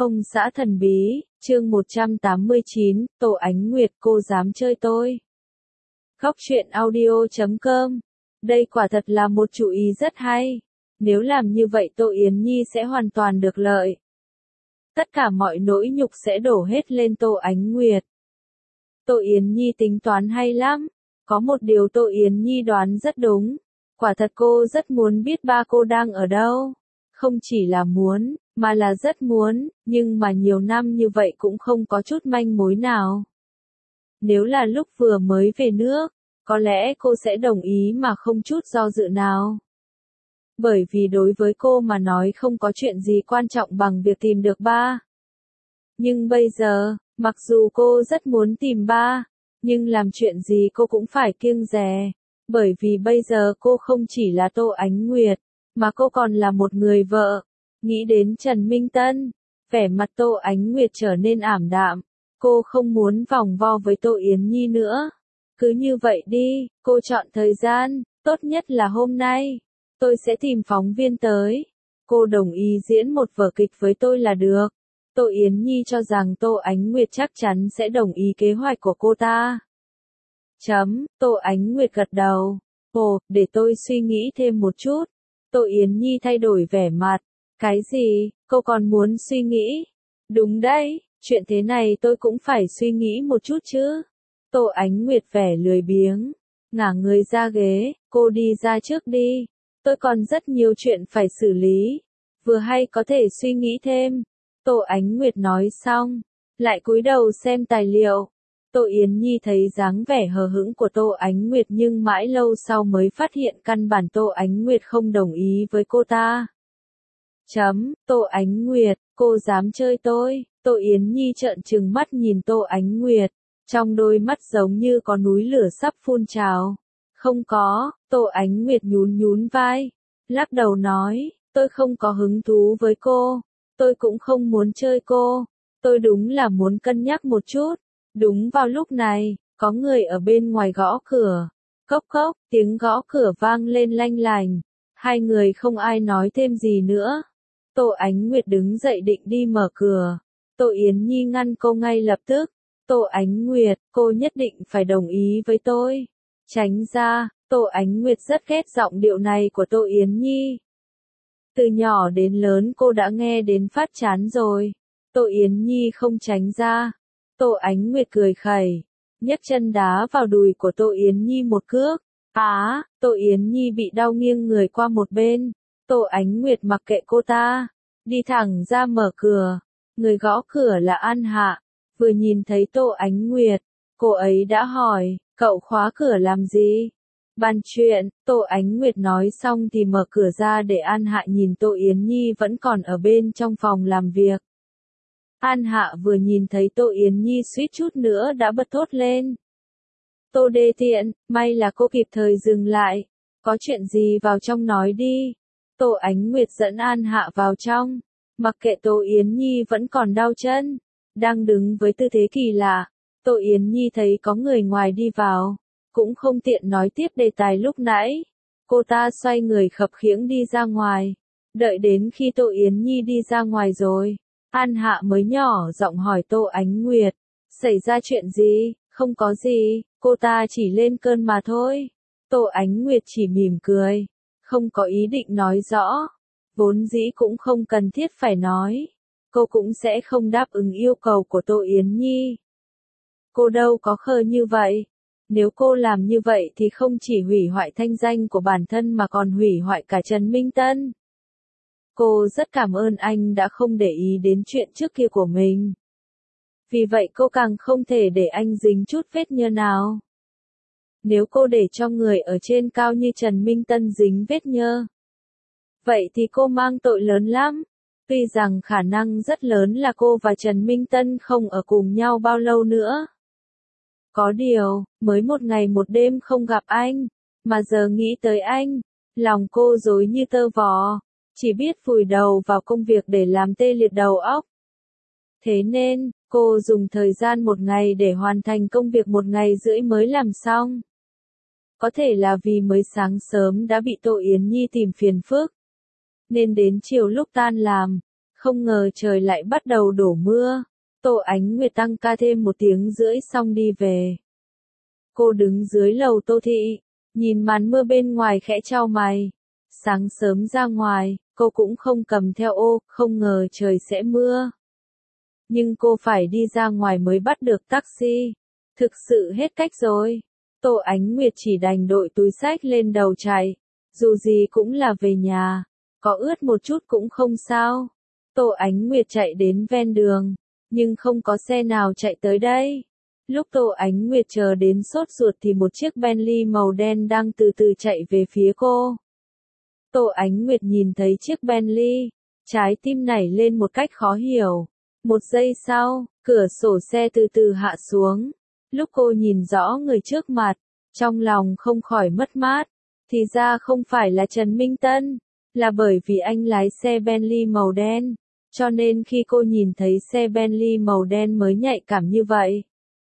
Ông xã thần bí, chương 189, Tô Ánh Nguyệt cô dám chơi tôi. Góc truyện audio.com. Đây quả thật là một chủ ý rất hay. Nếu làm như vậy Tô Yến Nhi sẽ hoàn toàn được lợi. Tất cả mọi nỗi nhục sẽ đổ hết lên Tô Ánh Nguyệt. Tô Yến Nhi tính toán hay lắm. Có một điều Tô Yến Nhi đoán rất đúng. Quả thật cô rất muốn biết ba cô đang ở đâu. Không chỉ là muốn, mà là rất muốn, nhưng mà nhiều năm như vậy cũng không có chút manh mối nào. Nếu là lúc vừa mới về nước, có lẽ cô sẽ đồng ý mà không chút do dự nào. Bởi vì đối với cô mà nói không có chuyện gì quan trọng bằng việc tìm được ba. Nhưng bây giờ, mặc dù cô rất muốn tìm ba, nhưng làm chuyện gì cô cũng phải kiêng dè. Bởi vì bây giờ cô không chỉ là Tô Ánh Nguyệt, mà cô còn là một người vợ. Nghĩ đến Trần Minh Tân, vẻ mặt Tô Ánh Nguyệt trở nên ảm đạm. Cô không muốn vòng vo với Tô Yến Nhi nữa. Cứ như vậy đi, cô chọn thời gian, tốt nhất là hôm nay. Tôi sẽ tìm phóng viên tới. Cô đồng ý diễn một vở kịch với tôi là được. Tô Yến Nhi cho rằng Tô Ánh Nguyệt chắc chắn sẽ đồng ý kế hoạch của cô ta. Tô Ánh Nguyệt gật đầu. Ồ, để tôi suy nghĩ thêm một chút. Tô Yến Nhi thay đổi vẻ mặt. Cái gì, cô còn muốn suy nghĩ? Đúng đấy, chuyện thế này tôi cũng phải suy nghĩ một chút chứ. Tô Ánh Nguyệt vẻ lười biếng, ngả người ra ghế, cô đi ra trước đi. Tôi còn rất nhiều chuyện phải xử lý. Vừa hay có thể suy nghĩ thêm. Tô Ánh Nguyệt nói xong, lại cúi đầu xem tài liệu. Tô Yến Nhi thấy dáng vẻ hờ hững của Tô Ánh Nguyệt nhưng mãi lâu sau mới phát hiện căn bản Tô Ánh Nguyệt không đồng ý với cô ta. Tô Ánh Nguyệt, cô dám chơi tôi. Tô Yến Nhi trợn trừng mắt nhìn Tô Ánh Nguyệt, trong đôi mắt giống như có núi lửa sắp phun trào. Không có, Tô Ánh Nguyệt nhún nhún vai, lắc đầu nói, tôi không có hứng thú với cô, tôi cũng không muốn chơi cô, tôi đúng là muốn cân nhắc một chút. Đúng vào lúc này, có người ở bên ngoài gõ cửa. Cốc cốc, tiếng gõ cửa vang lên lanh lành. Hai người không ai nói thêm gì nữa. Tô Ánh Nguyệt đứng dậy định đi mở cửa. Tô Yến Nhi ngăn cô ngay lập tức. Tô Ánh Nguyệt, cô nhất định phải đồng ý với tôi. Tránh ra, Tô Ánh Nguyệt rất ghét giọng điệu này của Tô Yến Nhi. Từ nhỏ đến lớn cô đã nghe đến phát chán rồi. Tô Yến Nhi không tránh ra. Tô Ánh Nguyệt cười khẩy, nhấc chân đá vào đùi của Tô Yến Nhi một cước. Tô Yến Nhi bị đau nghiêng người qua một bên. Tô Ánh Nguyệt mặc kệ cô ta, đi thẳng ra mở cửa. Người gõ cửa là An Hạ. Vừa nhìn thấy Tô Ánh Nguyệt, cô ấy đã hỏi, cậu khóa cửa làm gì? Bàn chuyện, Tô Ánh Nguyệt nói xong thì mở cửa ra để An Hạ nhìn Tô Yến Nhi vẫn còn ở bên trong phòng làm việc. An Hạ vừa nhìn thấy Tô Yến Nhi suýt chút nữa đã bật thốt lên. Tô Đê Tiện, may là cô kịp thời dừng lại. Có chuyện gì vào trong nói đi. Tô Ánh Nguyệt dẫn An Hạ vào trong. Mặc kệ Tô Yến Nhi vẫn còn đau chân. Đang đứng với tư thế kỳ lạ. Tô Yến Nhi thấy có người ngoài đi vào. Cũng không tiện nói tiếp đề tài lúc nãy. Cô ta xoay người khập khiễng đi ra ngoài. Đợi đến khi Tô Yến Nhi đi ra ngoài rồi. An Hạ mới nhỏ giọng hỏi Tô Ánh Nguyệt, xảy ra chuyện gì? Không có gì, cô ta chỉ lên cơn mà thôi. Tô Ánh Nguyệt chỉ mỉm cười, không có ý định nói rõ, vốn dĩ cũng không cần thiết phải nói, cô cũng sẽ không đáp ứng yêu cầu của Tô Yến Nhi. Cô đâu có khờ như vậy, nếu cô làm như vậy thì không chỉ hủy hoại thanh danh của bản thân mà còn hủy hoại cả Trần Minh Tân. Cô rất cảm ơn anh đã không để ý đến chuyện trước kia của mình. Vì vậy cô càng không thể để anh dính chút vết nhơ nào. Nếu cô để cho người ở trên cao như Trần Minh Tân dính vết nhơ, vậy thì cô mang tội lớn lắm. Tuy rằng khả năng rất lớn là cô và Trần Minh Tân không ở cùng nhau bao lâu nữa. Có điều, mới một ngày một đêm không gặp anh, mà giờ nghĩ tới anh, lòng cô rối như tơ vò. Chỉ biết vùi đầu vào công việc để làm tê liệt đầu óc. Thế nên, cô dùng thời gian một ngày để hoàn thành công việc 1,5 ngày mới làm xong. Có thể là vì mới sáng sớm đã bị Tô Yến Nhi tìm phiền phức. Nên đến chiều lúc tan làm, Không ngờ trời lại bắt đầu đổ mưa. Tô Ánh Nguyệt tăng ca thêm 1 tiếng rưỡi xong đi về. Cô đứng dưới lầu Tô Thị, nhìn màn mưa bên ngoài khẽ chau mày. Sáng sớm ra ngoài, cô cũng không cầm theo ô, không ngờ trời sẽ mưa. Nhưng cô phải đi ra ngoài mới bắt được taxi. Thực sự hết cách rồi. Tô Ánh Nguyệt chỉ đành đội túi xách lên đầu chạy. Dù gì cũng là về nhà, có ướt một chút cũng không sao. Tô Ánh Nguyệt chạy đến ven đường, nhưng không có xe nào chạy tới đây. Lúc Tô Ánh Nguyệt chờ đến sốt ruột thì một chiếc Bentley màu đen đang từ từ chạy về phía cô. Tô Ánh Nguyệt nhìn thấy chiếc Bentley, trái tim nảy lên một cách khó hiểu. 1 giây sau, cửa sổ xe từ từ hạ xuống. Lúc cô nhìn rõ người trước mặt, trong lòng không khỏi mất mát. Thì ra không phải là Trần Minh Tân, là bởi vì anh lái xe Bentley màu đen, cho nên khi cô nhìn thấy xe Bentley màu đen mới nhạy cảm như vậy.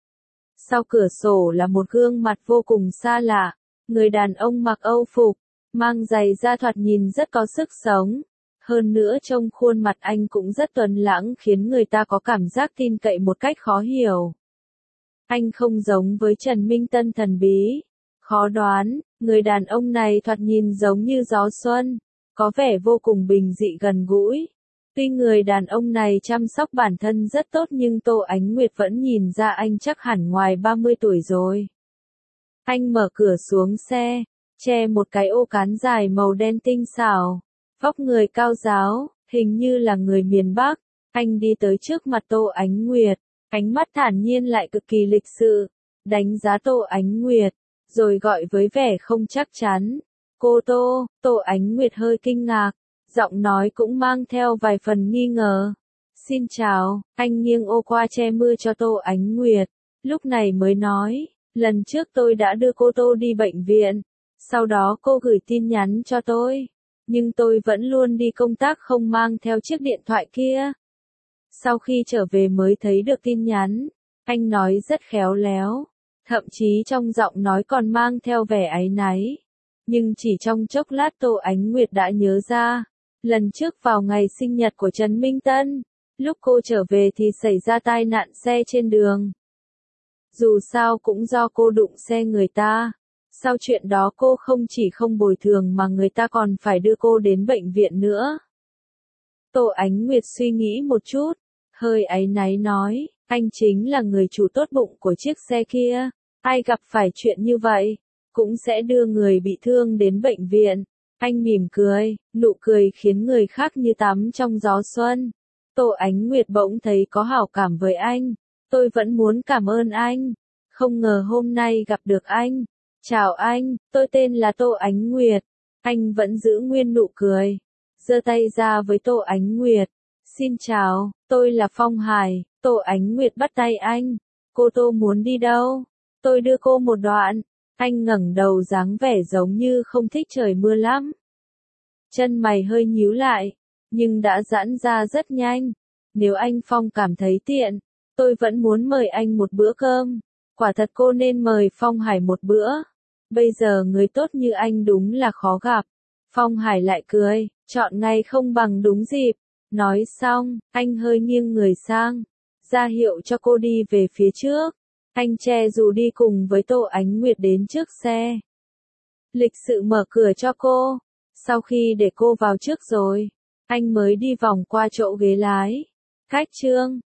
Sau cửa sổ là một gương mặt vô cùng xa lạ, người đàn ông mặc Âu phục, mang giày da thoạt nhìn rất có sức sống. Hơn nữa trông khuôn mặt anh cũng rất tuấn lãng khiến người ta có cảm giác tin cậy một cách khó hiểu. Anh không giống với Trần Minh Tân thần bí, khó đoán, người đàn ông này thoạt nhìn giống như gió xuân, có vẻ vô cùng bình dị gần gũi. Tuy người đàn ông này chăm sóc bản thân rất tốt nhưng Tô Ánh Nguyệt vẫn nhìn ra anh chắc hẳn ngoài 30 tuổi rồi. Anh mở cửa xuống xe, che một cái ô cán dài màu đen tinh xảo, vóc người cao ráo, hình như là người miền Bắc. Anh đi tới trước mặt Tô Ánh Nguyệt, ánh mắt thản nhiên lại cực kỳ lịch sự, đánh giá Tô Ánh Nguyệt, rồi gọi với vẻ không chắc chắn. Cô Tô. Tô Ánh Nguyệt hơi kinh ngạc, giọng nói cũng mang theo vài phần nghi ngờ. Xin chào, anh nghiêng ô qua che mưa cho Tô Ánh Nguyệt, lúc này mới nói, lần trước tôi đã đưa cô Tô đi bệnh viện, sau đó cô gửi tin nhắn cho tôi, nhưng tôi vẫn luôn đi công tác không mang theo chiếc điện thoại kia. Sau khi trở về mới thấy được tin nhắn, anh nói rất khéo léo, thậm chí trong giọng nói còn mang theo vẻ áy náy. Nhưng chỉ trong chốc lát Tô Ánh Nguyệt đã nhớ ra, lần trước vào ngày sinh nhật của Trần Minh Tân, lúc cô trở về thì xảy ra tai nạn xe trên đường. Dù sao cũng do cô đụng xe người ta. Sau chuyện đó cô không chỉ không bồi thường mà người ta còn phải đưa cô đến bệnh viện nữa. Tô Ánh Nguyệt suy nghĩ một chút, hơi áy náy nói, anh chính là người chủ tốt bụng của chiếc xe kia, ai gặp phải chuyện như vậy, cũng sẽ đưa người bị thương đến bệnh viện. Anh mỉm cười, nụ cười khiến người khác như tắm trong gió xuân. Tô Ánh Nguyệt bỗng thấy có hảo cảm với anh, tôi vẫn muốn cảm ơn anh, không ngờ hôm nay gặp được anh. Chào anh, tôi tên là Tô Ánh Nguyệt. Anh vẫn giữ nguyên nụ cười, giơ tay ra với Tô Ánh Nguyệt. Xin chào, tôi là Phong Hải. Tô Ánh Nguyệt bắt tay anh. Cô Tô muốn đi đâu? Tôi đưa cô một đoạn. Anh ngẩng đầu dáng vẻ giống như không thích trời mưa lắm. Chân mày hơi nhíu lại, nhưng đã giãn ra rất nhanh. Nếu anh Phong cảm thấy tiện, tôi vẫn muốn mời anh một bữa cơm. Quả thật cô nên mời Phong Hải một bữa. Bây giờ người tốt như anh đúng là khó gặp. Phong Hải lại cười, chọn ngày không bằng đúng dịp. Nói xong, anh hơi nghiêng người sang, ra hiệu cho cô đi về phía trước. Anh che dù đi cùng với Tô Ánh Nguyệt đến trước xe. Lịch sự mở cửa cho cô. Sau khi để cô vào trước rồi, anh mới đi vòng qua chỗ ghế lái. Khách trương,